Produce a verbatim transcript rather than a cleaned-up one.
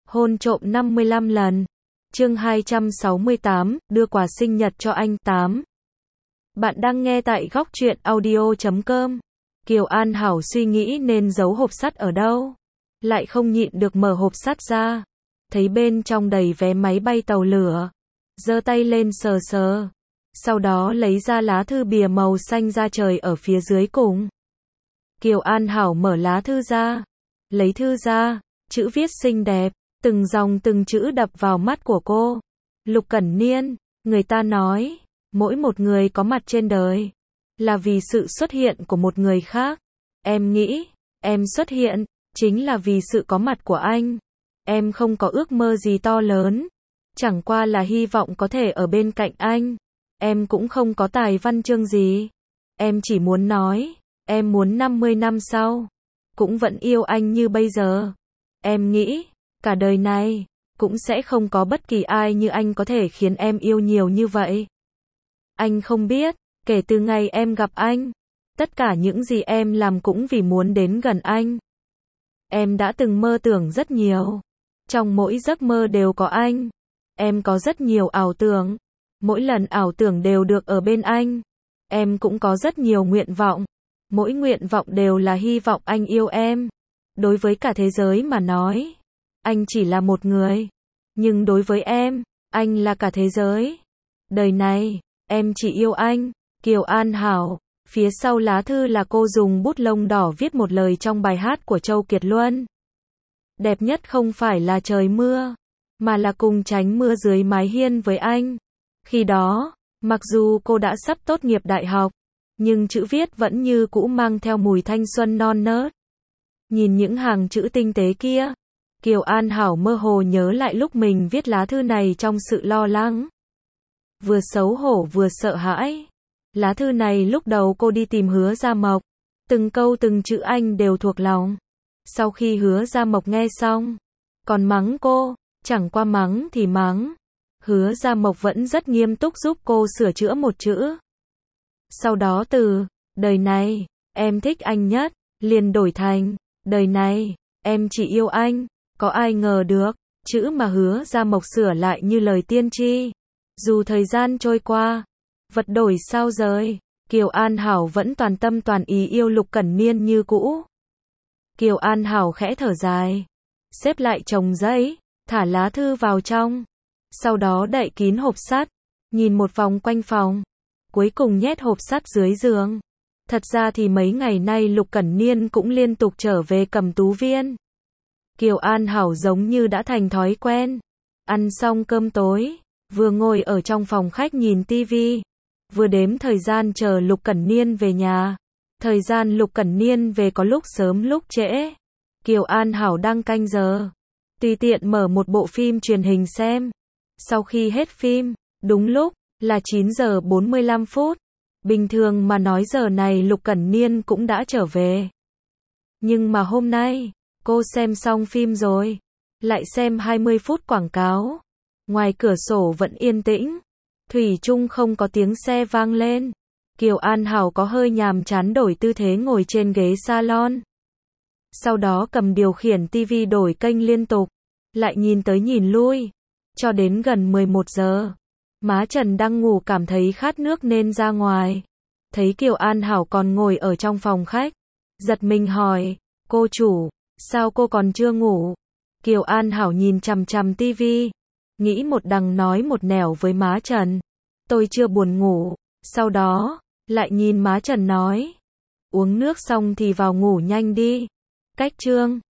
Hôn trộm năm mươi lăm lần. Chương hai trăm sáu mươi tám, đưa quà sinh nhật cho anh. tám. Bạn đang nghe tại góc truyện audio chấm com. Kiều An Hảo suy nghĩ nên giấu hộp sắt ở đâu. Lại không nhịn được mở hộp sắt ra. Thấy bên trong đầy vé máy bay tàu lửa. Giơ tay lên sờ sờ. Sau đó lấy ra lá thư bìa màu xanh da trời ở phía dưới cùng. Kiều An Hảo mở lá thư ra. Lấy thư ra, chữ viết xinh đẹp. Từng dòng từng chữ đập vào mắt của cô. Lục Cẩn Niên, người ta nói, mỗi một người có mặt trên đời, là vì sự xuất hiện của một người khác. Em nghĩ, em xuất hiện, chính là vì sự có mặt của anh. Em không có ước mơ gì to lớn, chẳng qua là hy vọng có thể ở bên cạnh anh. Em cũng không có tài văn chương gì. Em chỉ muốn nói, em muốn năm mươi năm sau, cũng vẫn yêu anh như bây giờ. Em nghĩ, cả đời này, cũng sẽ không có bất kỳ ai như anh có thể khiến em yêu nhiều như vậy. Anh không biết, kể từ ngày em gặp anh, tất cả những gì em làm cũng vì muốn đến gần anh. Em đã từng mơ tưởng rất nhiều. Trong mỗi giấc mơ đều có anh. Em có rất nhiều ảo tưởng. Mỗi lần ảo tưởng đều được ở bên anh. Em cũng có rất nhiều nguyện vọng. Mỗi nguyện vọng đều là hy vọng anh yêu em. Đối với cả thế giới mà nói, anh chỉ là một người. Nhưng đối với em, anh là cả thế giới. Đời này, em chỉ yêu anh. Kiều An Hảo. Phía sau lá thư là cô dùng bút lông đỏ viết một lời trong bài hát của Châu Kiệt Luân. Đẹp nhất không phải là trời mưa, mà là cùng tránh mưa dưới mái hiên với anh. Khi đó, mặc dù cô đã sắp tốt nghiệp đại học, nhưng chữ viết vẫn như cũ mang theo mùi thanh xuân non nớt. Nhìn những hàng chữ tinh tế kia, Kiều An Hảo mơ hồ nhớ lại lúc mình viết lá thư này trong sự lo lắng. Vừa xấu hổ vừa sợ hãi. Lá thư này lúc đầu cô đi tìm Hứa Gia Mộc. Từng câu từng chữ anh đều thuộc lòng. Sau khi Hứa Gia Mộc nghe xong, còn mắng cô, chẳng qua mắng thì mắng. Hứa Gia Mộc vẫn rất nghiêm túc giúp cô sửa chữa một chữ. Sau đó từ, đời này, em thích anh nhất, liền đổi thành, đời này, em chỉ yêu anh. Có ai ngờ được, chữ mà Hứa Gia Mộc sửa lại như lời tiên tri. Dù thời gian trôi qua, vật đổi sao rời, Kiều An Hảo vẫn toàn tâm toàn ý yêu Lục Cẩn Niên như cũ. Kiều An Hảo khẽ thở dài, xếp lại chồng giấy, thả lá thư vào trong, sau đó đậy kín hộp sắt, nhìn một vòng quanh phòng, cuối cùng nhét hộp sắt dưới giường. Thật ra thì mấy ngày nay Lục Cẩn Niên cũng liên tục trở về Cẩm Tú Viên. Kiều An Hảo giống như đã thành thói quen. Ăn xong cơm tối, vừa ngồi ở trong phòng khách nhìn tivi, vừa đếm thời gian chờ Lục Cẩn Niên về nhà. Thời gian Lục Cẩn Niên về có lúc sớm lúc trễ. Kiều An Hảo đang canh giờ, tùy tiện mở một bộ phim truyền hình xem. Sau khi hết phim, đúng lúc là chín giờ bốn mươi lăm phút. Bình thường mà nói giờ này Lục Cẩn Niên cũng đã trở về. Nhưng mà hôm nay, cô xem xong phim rồi, lại xem hai mươi phút quảng cáo. Ngoài cửa sổ vẫn yên tĩnh, thủy chung không có tiếng xe vang lên. Kiều An Hảo có hơi nhàm chán đổi tư thế ngồi trên ghế salon. Sau đó cầm điều khiển tivi đổi kênh liên tục, lại nhìn tới nhìn lui, cho đến gần mười một giờ. Má Trần đang ngủ cảm thấy khát nước nên ra ngoài. Thấy Kiều An Hảo còn ngồi ở trong phòng khách, giật mình hỏi, cô chủ, sao cô còn chưa ngủ? Kiều An Hảo nhìn chằm chằm tivi, nghĩ một đằng nói một nẻo với má Trần, tôi chưa buồn ngủ. Sau đó, lại nhìn má Trần nói, uống nước xong thì vào ngủ nhanh đi. Cách chương